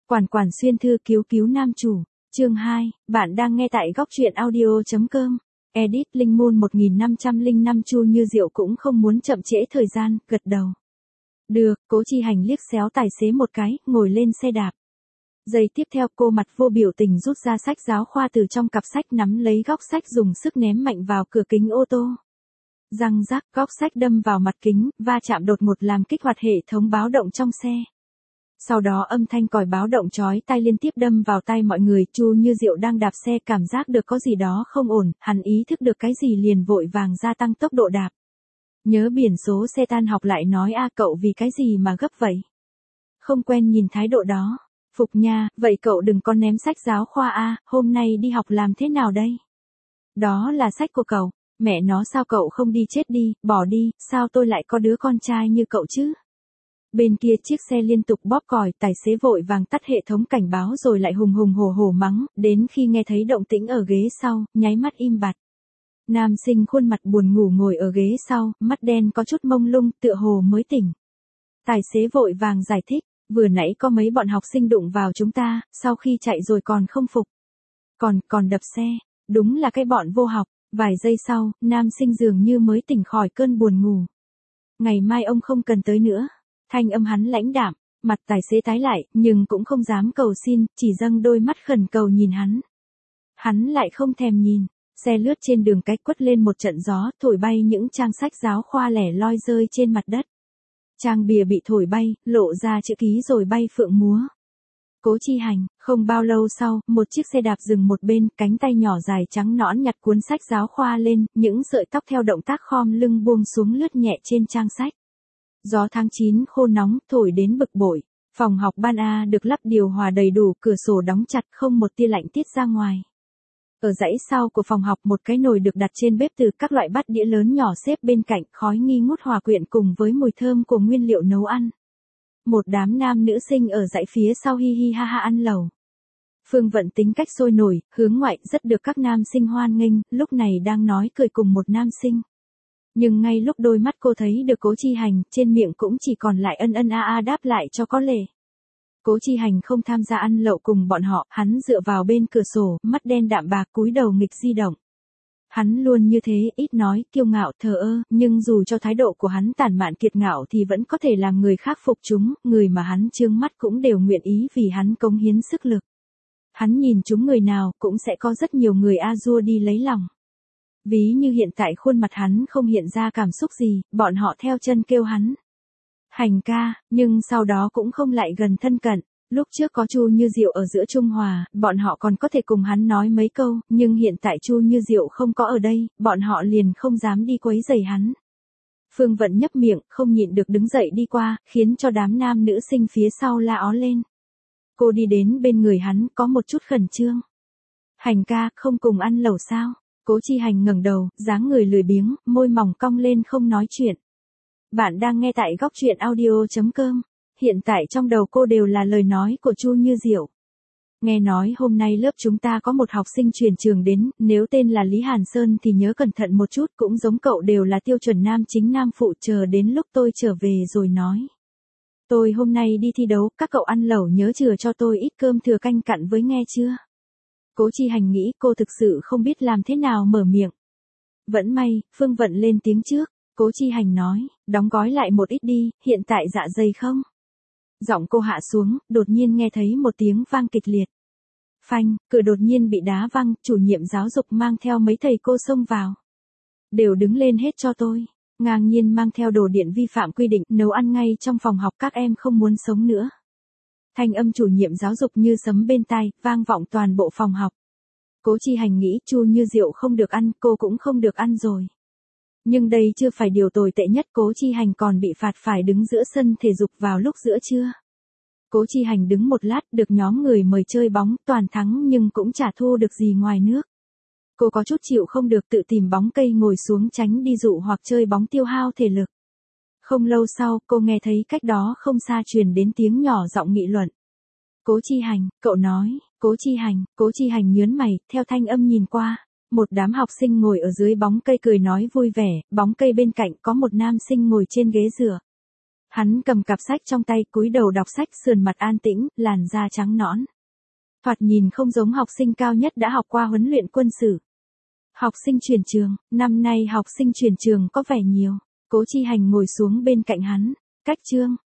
Quản quản xuyên thư cứu cứu nam chủ. Chương 2, bạn đang nghe tại góc truyện audio.com. Edit Linh Moon 1505 Chu Như Diệu cũng không muốn chậm trễ thời gian, gật đầu. Được, Cố Chi Hành liếc xéo tài xế một cái, ngồi lên xe đạp. Giây tiếp theo cô mặt vô biểu tình rút ra sách giáo khoa từ trong cặp sách, nắm lấy góc sách dùng sức ném mạnh vào cửa kính ô tô. Răng rắc, góc sách đâm vào mặt kính, va chạm đột ngột làm kích hoạt hệ thống báo động trong xe. Sau đó âm thanh còi báo động chói tai liên tiếp đâm vào tai mọi người. Chu Như Diệu đang đạp xe cảm giác được có gì đó không ổn, hắn ý thức được cái gì liền vội vàng gia tăng tốc độ đạp. Nhớ biển số xe tan học lại nói a cậu vì cái gì mà gấp vậy? Không quen nhìn thái độ đó. Phục nha, vậy cậu đừng có ném sách giáo khoa a, hôm nay đi học làm thế nào đây? Đó là sách của cậu, mẹ nó sao cậu không đi chết đi, bỏ đi, sao tôi lại có đứa con trai như cậu chứ? Bên kia chiếc xe liên tục bóp còi, tài xế vội vàng tắt hệ thống cảnh báo rồi lại hùng hùng hổ hổ mắng, đến khi nghe thấy động tĩnh ở ghế sau, nháy mắt im bặt. Nam sinh khuôn mặt buồn ngủ ngồi ở ghế sau, mắt đen có chút mông lung, tựa hồ mới tỉnh. Tài xế vội vàng giải thích, vừa nãy có mấy bọn học sinh đụng vào chúng ta, sau khi chạy rồi còn không phục. Còn đập xe, đúng là cái bọn vô học. Vài giây sau, nam sinh dường như mới tỉnh khỏi cơn buồn ngủ. Ngày mai ông không cần tới nữa. Thanh âm hắn lãnh đạm, mặt tài xế tái lại, nhưng cũng không dám cầu xin, chỉ dâng đôi mắt khẩn cầu nhìn hắn. Hắn lại không thèm nhìn, xe lướt trên đường cái quất lên một trận gió, thổi bay những trang sách giáo khoa lẻ loi rơi trên mặt đất. Trang bìa bị thổi bay, lộ ra chữ ký rồi bay phượng múa. Cố Chi Hành, không bao lâu sau, một chiếc xe đạp dừng một bên, cánh tay nhỏ dài trắng nõn nhặt cuốn sách giáo khoa lên, những sợi tóc theo động tác khom lưng buông xuống lướt nhẹ trên trang sách. Gió tháng 9 khô nóng, thổi đến bực bội. Phòng học ban A được lắp điều hòa đầy đủ, cửa sổ đóng chặt, không một tia lạnh tiết ra ngoài. Ở dãy sau của phòng học một cái nồi được đặt trên bếp từ các loại bát đĩa lớn nhỏ xếp bên cạnh, khói nghi ngút hòa quyện cùng với mùi thơm của nguyên liệu nấu ăn. Một đám nam nữ sinh ở dãy phía sau hi hi ha ha ăn lẩu. Phương Vận tính cách sôi nổi, hướng ngoại rất được các nam sinh hoan nghênh, lúc này đang nói cười cùng một nam sinh. Nhưng ngay lúc đôi mắt cô thấy được Cố Chi Hành, trên miệng cũng chỉ còn lại ân ân a a đáp lại cho có lệ. Cố Chi Hành không tham gia ăn lẩu cùng bọn họ, hắn dựa vào bên cửa sổ, mắt đen đạm bạc cúi đầu nghịch di động. Hắn luôn như thế, ít nói, kiêu ngạo, thờ ơ, nhưng dù cho thái độ của hắn tản mạn kiệt ngạo thì vẫn có thể làm người khác phục chúng, người mà hắn trương mắt cũng đều nguyện ý vì hắn cống hiến sức lực. Hắn nhìn chúng người nào cũng sẽ có rất nhiều người a dua đi lấy lòng. Ví như hiện tại khuôn mặt hắn không hiện ra cảm xúc gì, bọn họ theo chân kêu hắn Hành ca, nhưng sau đó cũng không lại gần thân cận. Lúc trước có Chu Như Diệu ở giữa Trung Hòa, bọn họ còn có thể cùng hắn nói mấy câu, nhưng hiện tại Chu Như Diệu không có ở đây, bọn họ liền không dám đi quấy rầy hắn. Phương Vận nhấp miệng, không nhịn được đứng dậy đi qua, khiến cho đám nam nữ sinh phía sau la ó lên. Cô đi đến bên người hắn, có một chút khẩn trương. Hành ca, không cùng ăn lẩu sao? Cố Chi Hành ngẩng đầu, dáng người lười biếng, môi mỏng cong lên không nói chuyện. Bạn đang nghe tại góc truyện audio.com. Hiện tại trong đầu cô đều là lời nói của Chu Như Diệu. Nghe nói hôm nay lớp chúng ta có một học sinh chuyển trường đến, nếu tên là Lý Hàn Sơn thì nhớ cẩn thận một chút, cũng giống cậu đều là tiêu chuẩn nam chính nam phụ, chờ đến lúc tôi trở về rồi nói. Tôi hôm nay đi thi đấu, các cậu ăn lẩu nhớ chừa cho tôi ít cơm thừa canh cặn với nghe chưa? Cố Chi Hành nghĩ cô thực sự không biết làm thế nào mở miệng. Vẫn may, Phương Vận lên tiếng trước. Cố Chi Hành nói, đóng gói lại một ít đi, hiện tại dạ dày không? Giọng cô hạ xuống, đột nhiên nghe thấy một tiếng vang kịch liệt. Phanh, cửa đột nhiên bị đá văng, chủ nhiệm giáo dục mang theo mấy thầy cô xông vào. Đều đứng lên hết cho tôi. Ngang nhiên mang theo đồ điện vi phạm quy định, nấu ăn ngay trong phòng học, các em không muốn sống nữa. Thanh âm chủ nhiệm giáo dục như sấm bên tai, vang vọng toàn bộ phòng học. Cố Chi Hành nghĩ Chu Như Diệu không được ăn, cô cũng không được ăn rồi. Nhưng đây chưa phải điều tồi tệ nhất, Cố Chi Hành còn bị phạt phải đứng giữa sân thể dục vào lúc giữa trưa. Cố Chi Hành đứng một lát, được nhóm người mời chơi bóng, toàn thắng nhưng cũng chả thu được gì ngoài nước. Cô có chút chịu không được, tự tìm bóng cây ngồi xuống tránh đi dụ hoặc chơi bóng tiêu hao thể lực. Không lâu sau, cô nghe thấy cách đó không xa truyền đến tiếng nhỏ giọng nghị luận. Cố Chi Hành, cậu nói, Cố Chi Hành nhớn mày, theo thanh âm nhìn qua. Một đám học sinh ngồi ở dưới bóng cây cười nói vui vẻ, bóng cây bên cạnh có một nam sinh ngồi trên ghế dựa. Hắn cầm cặp sách trong tay cúi đầu đọc sách, sườn mặt an tĩnh, làn da trắng nõn. Thoạt nhìn không giống học sinh cao nhất đã học qua huấn luyện quân sự. Học sinh chuyển trường, năm nay học sinh chuyển trường có vẻ nhiều. Cố Chi Hành ngồi xuống bên cạnh hắn. Cách Trương,